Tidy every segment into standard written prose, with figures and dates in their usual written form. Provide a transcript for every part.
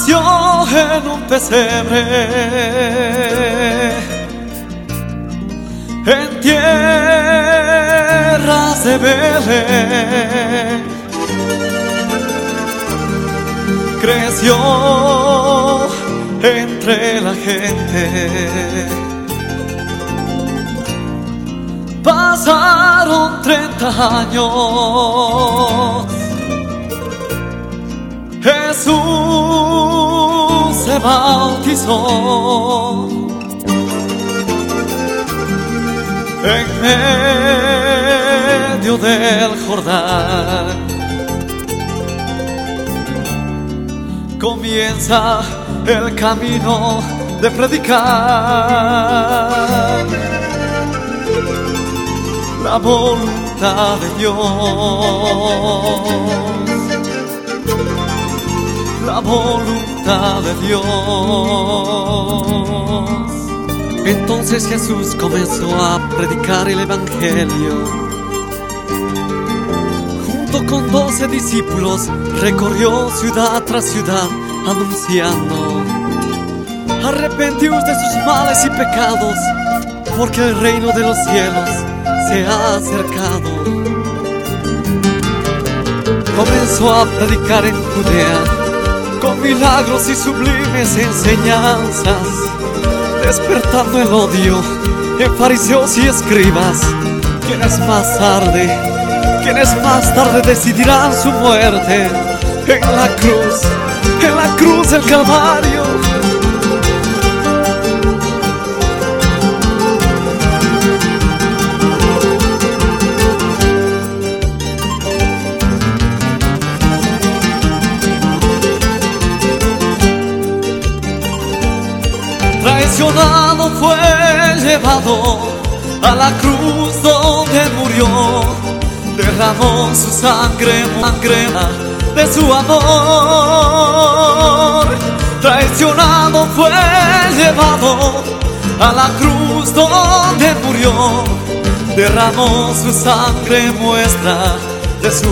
nació en un pesebre en tierras de Belén. Creció entre la gente. Pasaron 30 años. Jesús se bautizó en medio del Jordán. Comienza el camino de predicar la voluntad de Dios, la voluntad de Dios. Entonces Jesús comenzó a predicar el Evangelio. Junto con 12 discípulos recorrió ciudad tras ciudad anunciando: arrepentíos de sus males y pecados, porque el reino de los cielos se ha acercado. Comenzó a predicar en Judea con milagros y sublimes enseñanzas, despertando el odio en fariseos y escribas, quienes más tarde decidirán su muerte en la cruz del Calvario. Traicionado fue llevado a la cruz donde murió, derramó su sangre de su amor. Traicionado fue llevado a la cruz donde murió, derramó su sangre muestra de su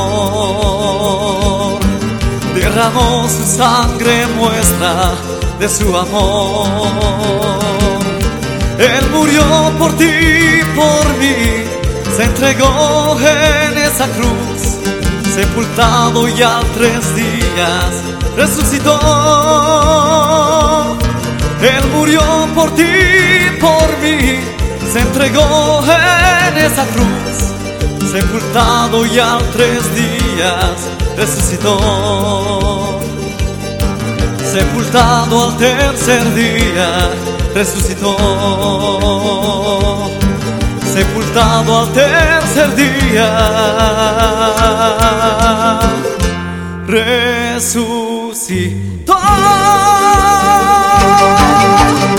amor. Derramó su sangre muestra de su amor. Él murió por ti, por mí, se entregó en esa cruz, sepultado y a 3 días resucitó. Él murió por ti, por mí, se entregó en esa cruz, sepultado y a 3 días resucitó. Sepultado al 3er día resucitó. Sepultado al 3er día resucitó.